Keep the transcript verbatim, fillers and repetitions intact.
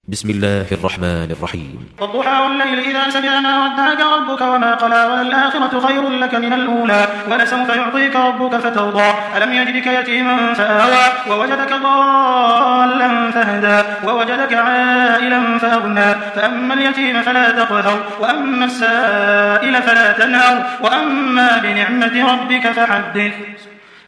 بسم الله الرحمن الرحيم. والضحى والليل إذا سجى ما ودعك ربك وما قلى وللآخرة خير لك من الأولى ولسوف يعطيك ربك فترضى ألم يجدك يتيما فآوى ووجدك ضالا فهدى ووجدك عائلا فأغنى فأما اليتيم فلا تقهر وأما السائل فلا تنهر وأما بنعمة ربك فحدث.